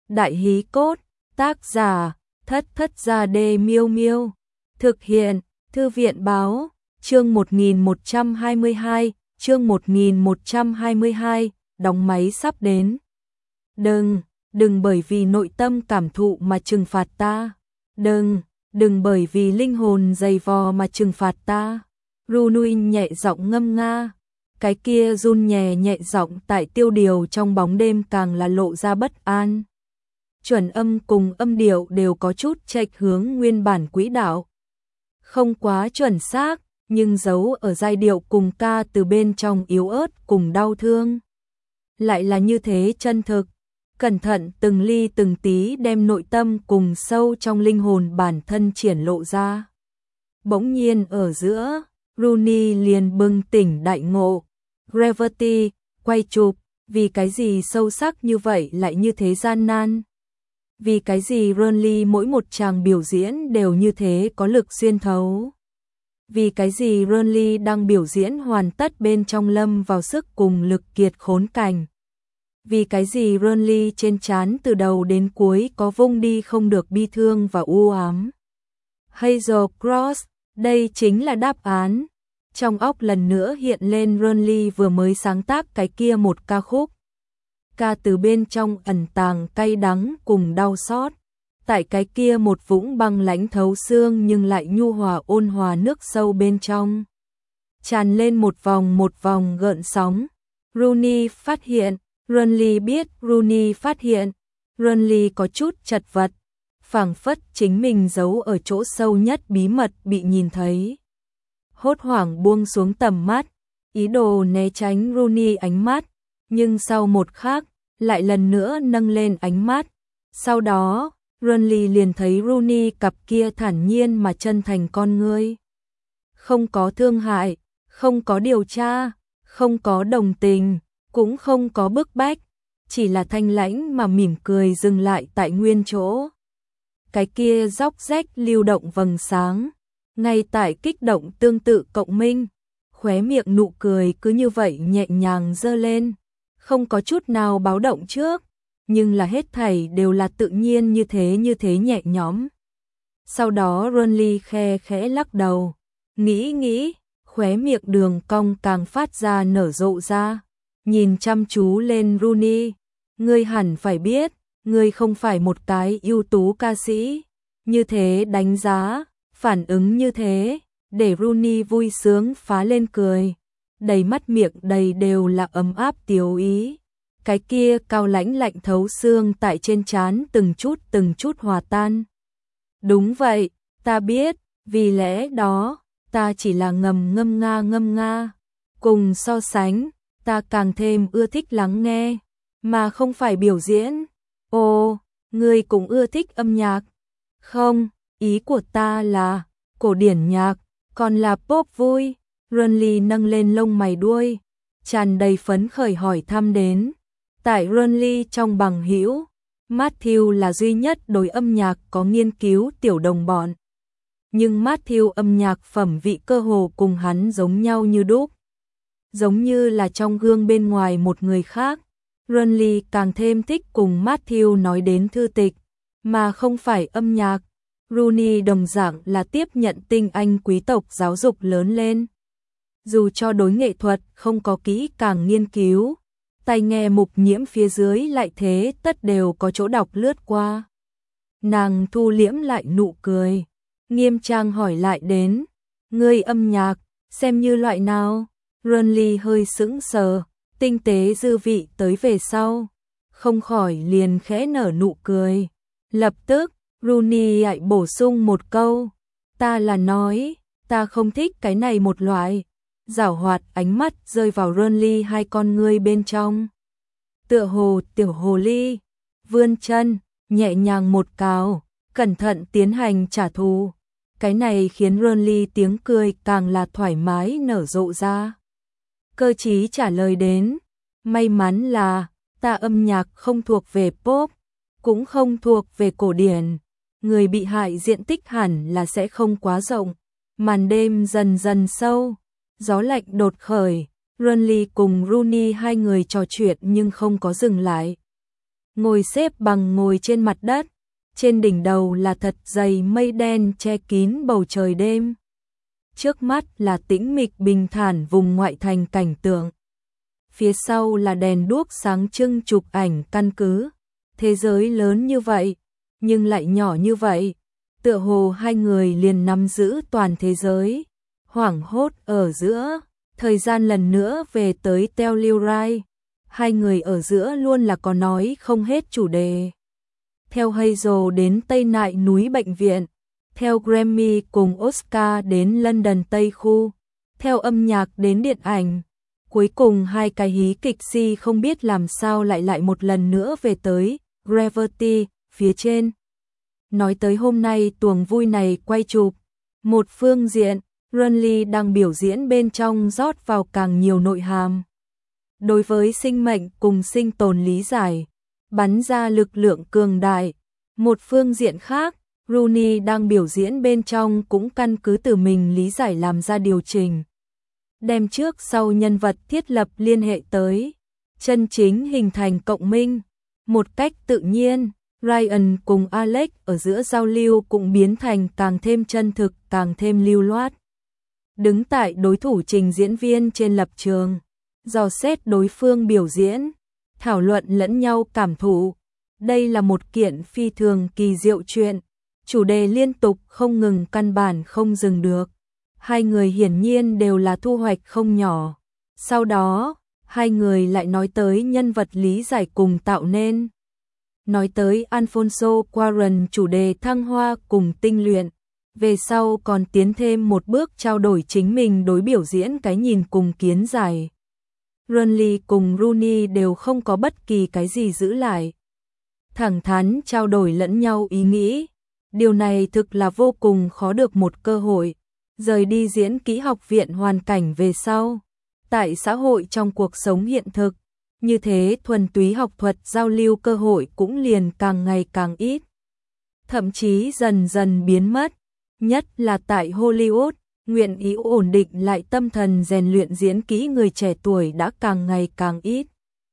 Đại hí cốt, tác giả, Thất Thất Gia Đê Miêu Miêu. Thực hiện, Thư viện báo, chương 1122, chương 1122, đóng máy sắp đến. Đừng bởi vì nội tâm cảm thụ mà trừng phạt ta. Đừng bởi vì linh hồn dày vò mà trừng phạt ta. Runuin nhẹ giọng ngâm nga. Cái kia run nhẹ nhẹ giọng tại tiêu điều trong bóng đêm càng là lộ ra bất an. Chuẩn âm cùng âm điệu đều có chút chệch hướng nguyên bản quỹ đạo. Không quá chuẩn xác, nhưng giấu ở giai điệu cùng ca từ bên trong yếu ớt cùng đau thương. Lại là như thế chân thực, cẩn thận từng ly từng tí đem nội tâm cùng sâu trong linh hồn bản thân triển lộ ra. Bỗng nhiên ở giữa, Rooney liền bừng tỉnh đại ngộ. Gravity, quay chụp, vì cái gì sâu sắc như vậy lại như thế gian nan? Vì cái gì Ronly mỗi một tràng biểu diễn đều như thế có lực xuyên thấu? Vì cái gì Ronly đang biểu diễn hoàn tất bên trong lâm vào sức cùng lực kiệt khốn cảnh? Vì cái gì Ronly trên trán từ đầu đến cuối có vung đi không được bi thương và u ám? Hazel Cross, đây chính là đáp án. Trong óc lần nữa hiện lên Ronly vừa mới sáng tác cái kia một ca khúc. Ca từ bên trong ẩn tàng cay đắng cùng đau xót. Tại cái kia một vũng băng lãnh thấu xương nhưng lại nhu hòa ôn hòa nước sâu bên trong. Tràn lên một vòng gợn sóng. Rooney phát hiện, Ronly biết Rooney phát hiện. Ronly có chút chật vật, phảng phất chính mình giấu ở chỗ sâu nhất bí mật bị nhìn thấy. Hốt hoảng buông xuống tầm mắt, ý đồ né tránh Rooney ánh mắt, nhưng sau một khắc, lại lần nữa nâng lên ánh mắt. Sau đó, Ronly liền thấy Rooney cặp kia thản nhiên mà chân thành con ngươi. Không có thương hại, không có điều tra, không có đồng tình, cũng không có bức bách, chỉ là thanh lãnh mà mỉm cười dừng lại tại nguyên chỗ. Cái kia róc rách lưu động vầng sáng, ngay tại kích động tương tự cộng minh, khóe miệng nụ cười cứ như vậy nhẹ nhàng giơ lên, không có chút nào báo động trước, nhưng là hết thảy đều là tự nhiên như thế nhẹ nhõm. Sau đó Ronly khe khẽ lắc đầu, nghĩ, khóe miệng đường cong càng phát ra nở rộ ra, nhìn chăm chú lên Rooney, ngươi hẳn phải biết, ngươi không phải một cái ưu tú ca sĩ, như thế đánh giá, phản ứng như thế, để Rooney vui sướng phá lên cười, đầy mắt miệng đầy đều là ấm áp tiếu ý. Cái kia cao lãnh lạnh thấu xương tại trên trán từng chút hòa tan. Đúng vậy, ta biết, vì lẽ đó, ta chỉ là ngâm nga. Cùng so sánh, ta càng thêm ưa thích lắng nghe, mà không phải biểu diễn. Ồ, ngươi cũng ưa thích âm nhạc. Không, ý của ta là cổ điển nhạc, còn là pop vui. Ronly nâng lên lông mày đuôi, tràn đầy phấn khởi hỏi thăm đến. Tại Ronly trong bằng hữu, Matthew là duy nhất đối âm nhạc có nghiên cứu tiểu đồng bọn. Nhưng Matthew âm nhạc phẩm vị cơ hồ cùng hắn giống nhau như đúc. Giống như là trong gương bên ngoài một người khác, Ronly càng thêm thích cùng Matthew nói đến thư tịch, mà không phải âm nhạc. Rooney đồng dạng là tiếp nhận tinh anh quý tộc giáo dục lớn lên. Dù cho đối nghệ thuật không có kỹ càng nghiên cứu, tai nghe mục nhiễm phía dưới lại thế tất đều có chỗ đọc lướt qua. Nàng thu liễm lại nụ cười, nghiêm trang hỏi lại đến, ngươi âm nhạc, xem như loại nào? Ronly hơi sững sờ, tinh tế dư vị tới về sau, không khỏi liền khẽ nở nụ cười. Lập tức, Rooney lại bổ sung một câu, ta là nói, ta không thích cái này một loại. Giảo hoạt ánh mắt rơi vào Ronly hai con ngươi bên trong. Tựa hồ tiểu hồ ly, vươn chân, nhẹ nhàng một cào, cẩn thận tiến hành trả thù. Cái này khiến Ronly tiếng cười càng là thoải mái nở rộ ra. Cơ trí trả lời đến, may mắn là, ta âm nhạc không thuộc về pop, cũng không thuộc về cổ điển. Người bị hại diện tích hẳn là sẽ không quá rộng. Màn đêm dần dần sâu. Gió lạnh đột khởi, Ronly cùng Rooney hai người trò chuyện nhưng không có dừng lại. ngồi xếp bằng ngồi trên mặt đất, trên đỉnh đầu là thật dày mây đen che kín bầu trời đêm. Trước mắt là tĩnh mịch bình thản vùng ngoại thành cảnh tượng. Phía sau là đèn đuốc sáng trưng chụp ảnh căn cứ. Thế giới lớn như vậy, nhưng lại nhỏ như vậy. Tựa hồ hai người liền nắm giữ toàn thế giới. Hoảng hốt ở giữa, thời gian lần nữa về tới Telluride. Hai người ở giữa luôn là có nói không hết chủ đề. Theo Hazel đến Tây Nại núi bệnh viện, theo Grammy cùng Oscar đến London Tây khu, theo âm nhạc đến điện ảnh. Cuối cùng hai cái hí kịch si không biết làm sao lại một lần nữa về tới Gravity phía trên. Nói tới hôm nay tuồng vui này quay chụp, một phương diện, Renly đang biểu diễn bên trong rót vào càng nhiều nội hàm. Đối với sinh mệnh cùng sinh tồn lý giải, bắn ra lực lượng cường đại. Một phương diện khác, Rooney đang biểu diễn bên trong cũng căn cứ từ mình lý giải làm ra điều chỉnh. Đem trước sau nhân vật thiết lập liên hệ tới, chân chính hình thành cộng minh. Một cách tự nhiên, Ryan cùng Alex ở giữa giao lưu cũng biến thành càng thêm chân thực, càng thêm lưu loát. Đứng tại đối thủ trình diễn viên trên lập trường, dò xét đối phương biểu diễn, thảo luận lẫn nhau cảm thụ. Đây là một kiện phi thường kỳ diệu chuyện, chủ đề liên tục không ngừng căn bản không dừng được. Hai người hiển nhiên đều là thu hoạch không nhỏ. Sau đó, hai người lại nói tới nhân vật lý giải cùng tạo nên. Nói tới Alfonso Cuarón chủ đề thăng hoa cùng tinh luyện. Về sau còn tiến thêm một bước trao đổi chính mình đối biểu diễn cái nhìn cùng kiến giải. Renly cùng Rooney đều không có bất kỳ cái gì giữ lại. Thẳng thắn trao đổi lẫn nhau ý nghĩ. Điều này thực là vô cùng khó được một cơ hội. Rời đi diễn kỹ học viện hoàn cảnh về sau. Tại xã hội trong cuộc sống hiện thực, như thế thuần túy học thuật giao lưu cơ hội cũng liền càng ngày càng ít. Thậm chí dần dần biến mất. Nhất là tại Hollywood, nguyện ý ổn định lại tâm thần rèn luyện diễn kỹ người trẻ tuổi đã càng ngày càng ít.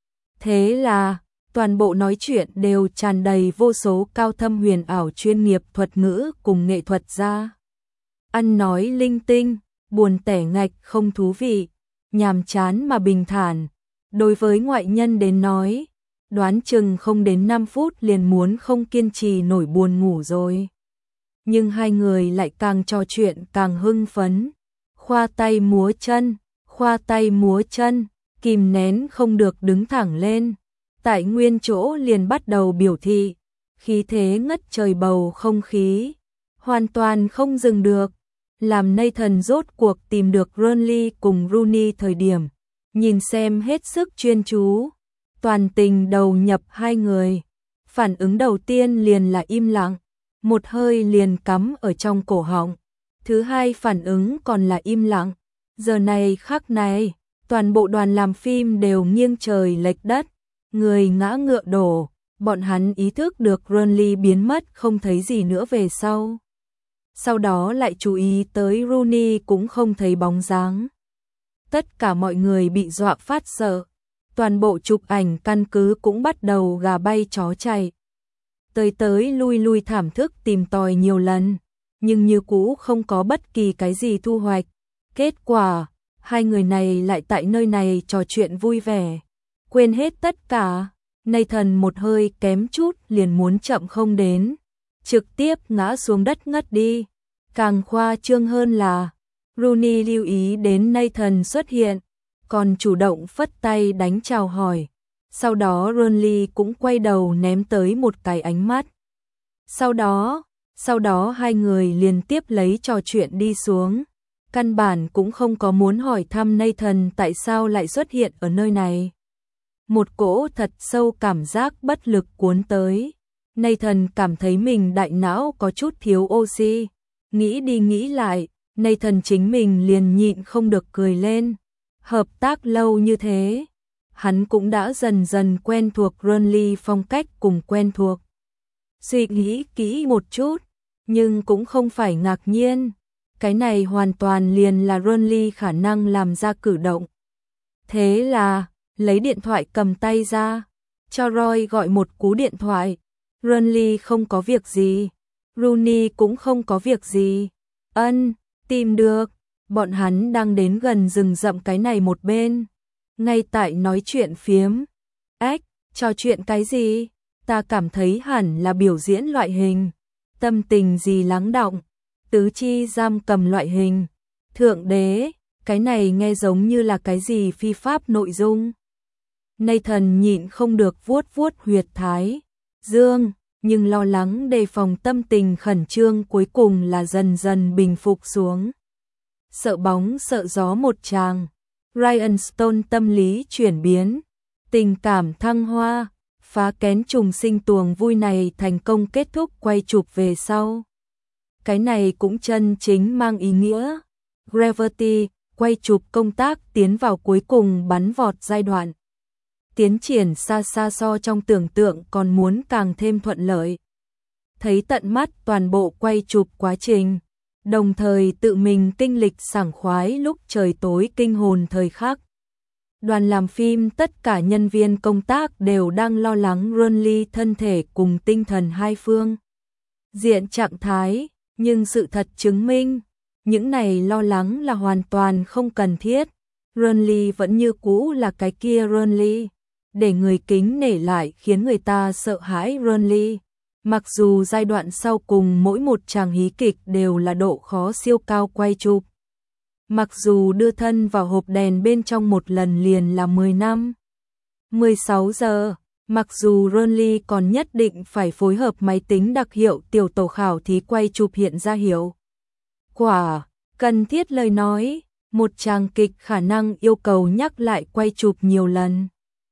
Thế là, toàn bộ nói chuyện đều tràn đầy vô số cao thâm huyền ảo chuyên nghiệp thuật ngữ cùng nghệ thuật gia. Ăn nói linh tinh, buồn tẻ ngạch không thú vị, nhàm chán mà bình thản. Đối với ngoại nhân đến nói, đoán chừng không đến 5 phút liền muốn không kiên trì nổi buồn ngủ rồi. Nhưng hai người lại càng trò chuyện càng hưng phấn. Khoa tay múa chân, kìm nén không được đứng thẳng lên. Tại nguyên chỗ liền bắt đầu biểu thị, khí thế ngất trời bầu không khí. Hoàn toàn không dừng được. Làm Nathan rốt cuộc tìm được Renly cùng Rooney thời điểm. Nhìn xem hết sức chuyên chú. Toàn tình đầu nhập hai người. Phản ứng đầu tiên liền là im lặng. Một hơi liền cắm ở trong cổ họng. Thứ hai phản ứng còn là im lặng. Giờ này khắc này, toàn bộ đoàn làm phim đều nghiêng trời lệch đất. Người ngã ngựa đổ. Bọn hắn ý thức được Renly biến mất không thấy gì nữa về sau. Sau đó lại chú ý tới Rooney cũng không thấy bóng dáng. Tất cả mọi người bị dọa phát sợ. Toàn bộ chụp ảnh căn cứ cũng bắt đầu gà bay chó chạy. Tới lui thảm thức tìm tòi nhiều lần, nhưng như cũ không có bất kỳ cái gì thu hoạch. Kết quả, hai người này lại tại nơi này trò chuyện vui vẻ. Quên hết tất cả, Nathan một hơi kém chút liền muốn chậm không đến. Trực tiếp ngã xuống đất ngất đi. Càng khoa trương hơn là, Rooney lưu ý đến Nathan xuất hiện, còn chủ động phất tay đánh chào hỏi. Sau đó Renly cũng quay đầu ném tới một cái ánh mắt. Sau đó hai người liên tiếp lấy trò chuyện đi xuống. Căn bản cũng không có muốn hỏi thăm Nathan tại sao lại xuất hiện ở nơi này. Một cỗ thật sâu cảm giác bất lực cuốn tới. Nathan cảm thấy mình đại não có chút thiếu oxy. Nghĩ đi nghĩ lại, Nathan chính mình liền nhịn không được cười lên. Hợp tác lâu như thế, hắn cũng đã dần dần quen thuộc Renly phong cách cùng quen thuộc. Suy nghĩ kỹ một chút, nhưng cũng không phải ngạc nhiên. Cái này hoàn toàn liền là Renly khả năng làm ra cử động. Thế là, lấy điện thoại cầm tay ra, cho Roy gọi một cú điện thoại. Burnley không có việc gì. Rooney cũng không có việc gì. Tìm được. Bọn hắn đang đến gần rừng rậm cái này một bên. Ngay tại nói chuyện phiếm. Trò chuyện cái gì? Ta cảm thấy hẳn là biểu diễn loại hình. Tâm tình gì lắng đọng. Tứ chi giam cầm loại hình. Thượng đế, cái này nghe giống như là cái gì phi pháp nội dung. Nathan nhịn không được vuốt vuốt huyệt thái dương, nhưng lo lắng đề phòng tâm tình khẩn trương cuối cùng là dần dần bình phục xuống. Sợ bóng sợ gió một tràng, Ryan Stone tâm lý chuyển biến, tình cảm thăng hoa, phá kén trùng sinh tuồng vui này thành công kết thúc quay chụp về sau. Cái này cũng chân chính mang ý nghĩa. Gravity, quay chụp công tác tiến vào cuối cùng bắn vọt giai đoạn. Tiến triển xa xa so trong tưởng tượng còn muốn càng thêm thuận lợi. Thấy tận mắt toàn bộ quay chụp quá trình, đồng thời tự mình kinh lịch sảng khoái lúc trời tối kinh hồn thời khắc. Đoàn làm phim tất cả nhân viên công tác đều đang lo lắng Burnley thân thể cùng tinh thần hai phương diện trạng thái, nhưng sự thật chứng minh, những này lo lắng là hoàn toàn không cần thiết. Burnley vẫn như cũ là cái kia Burnley, để người kính nể lại khiến người ta sợ hãi Burnley. Mặc dù giai đoạn sau cùng mỗi một tràng hí kịch đều là độ khó siêu cao quay chụp. Mặc dù đưa thân vào hộp đèn bên trong một lần liền là 10 năm, 16 giờ, mặc dù Burnley còn nhất định phải phối hợp máy tính đặc hiệu tiểu tổ khảo thí quay chụp hiện ra hiệu quả, cần thiết lời nói, một tràng kịch khả năng yêu cầu nhắc lại quay chụp nhiều lần.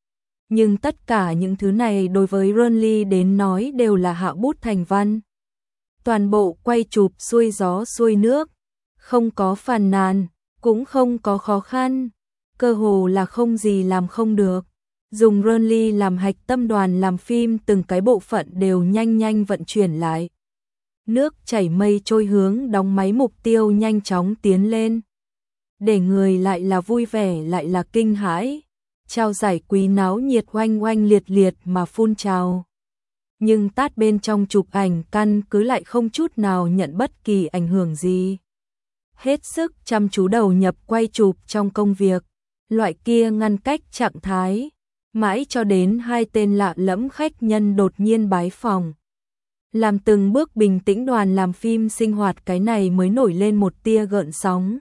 Nhưng tất cả những thứ này đối với Burnley đến nói đều là hạ bút thành văn. Toàn bộ quay chụp xuôi gió xuôi nước, không có phàn nàn, cũng không có khó khăn, cơ hồ là không gì làm không được. Dùng Burnley làm hạch tâm đoàn làm phim từng cái bộ phận đều nhanh nhanh vận chuyển lại. Nước chảy mây trôi hướng đóng máy mục tiêu nhanh chóng tiến lên. Để người lại là vui vẻ lại là kinh hãi. Trao giải quý náo nhiệt oanh oanh liệt liệt mà phun trào. Nhưng tát bên trong chụp ảnh căn cứ lại không chút nào nhận bất kỳ ảnh hưởng gì. Hết sức chăm chú đầu nhập quay chụp trong công việc, loại kia ngăn cách trạng thái, mãi cho đến hai tên lạ lẫm khách nhân đột nhiên bái phòng. Làm từng bước bình tĩnh đoàn làm phim sinh hoạt cái này mới nổi lên một tia gợn sóng.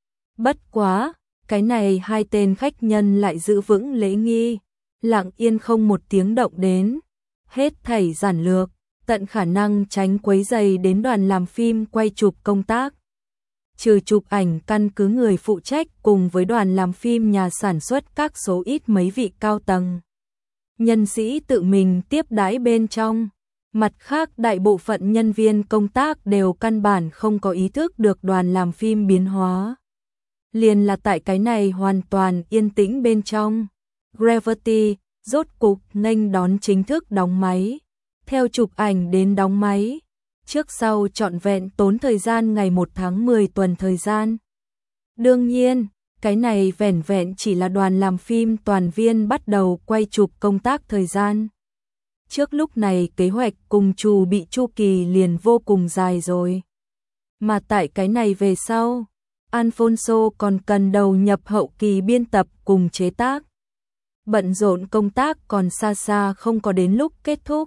Bất quá, cái này hai tên khách nhân lại giữ vững lễ nghi, lặng yên không một tiếng động đến, hết thảy giản lược, tận khả năng tránh quấy rầy đến đoàn làm phim quay chụp công tác. Trừ chụp ảnh căn cứ người phụ trách cùng với đoàn làm phim nhà sản xuất các số ít mấy vị cao tầng. Nhân sĩ tự mình tiếp đãi bên trong, mặt khác đại bộ phận nhân viên công tác đều căn bản không có ý thức được đoàn làm phim biến hóa. Liền là tại cái này hoàn toàn yên tĩnh bên trong. Gravity, rốt cục nghênh đón chính thức đóng máy. Theo chụp ảnh đến đóng máy, trước sau trọn vẹn tốn thời gian ngày 1 tháng 10 tuần thời gian. Đương nhiên, cái này vẻn vẹn chỉ là đoàn làm phim toàn viên bắt đầu quay chụp công tác thời gian. Trước lúc này kế hoạch cùng chu bị chu kỳ liền vô cùng dài rồi. Mà tại cái này về sau, Alfonso còn cần đầu nhập hậu kỳ biên tập cùng chế tác. Bận rộn công tác còn xa xa không có đến lúc kết thúc.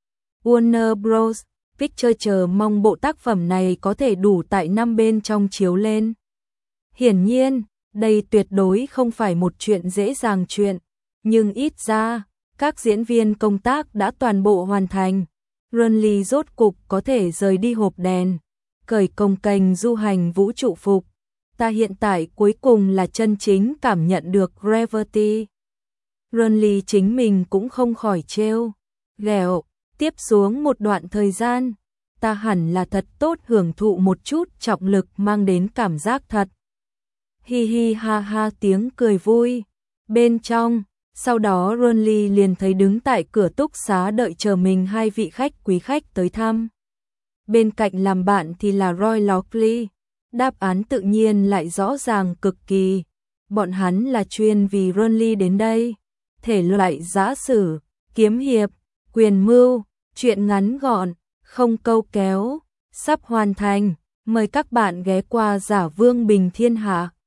Warner Bros. Pictures chờ mong bộ tác phẩm này có thể đủ tại năm bên trong chiếu lên. Hiển nhiên, đây tuyệt đối không phải một chuyện dễ dàng chuyện, nhưng ít ra, các diễn viên công tác đã toàn bộ hoàn thành. Burnley rốt cục có thể rời đi hộp đèn, cởi cồng kềnh du hành vũ trụ phục. Ta hiện tại cuối cùng là chân chính cảm nhận được Gravity. Burnley chính mình cũng không khỏi trêu ghẹo. Tiếp xuống một đoạn thời gian, ta hẳn là thật tốt hưởng thụ một chút trọng lực mang đến cảm giác thật. Hi hi ha ha tiếng cười vui. Bên trong, sau đó Burnley liền thấy đứng tại cửa túc xá đợi chờ mình hai vị khách quý khách tới thăm. Bên cạnh làm bạn thì là Roy Lockley. Đáp án tự nhiên lại rõ ràng cực kỳ. Bọn hắn là chuyên vì Burnley đến đây. Thể loại giã sử, kiếm hiệp, quyền mưu, truyện ngắn gọn, không câu kéo, sắp hoàn thành. Mời các bạn ghé qua Giả Vương Bình Thiên Hạ.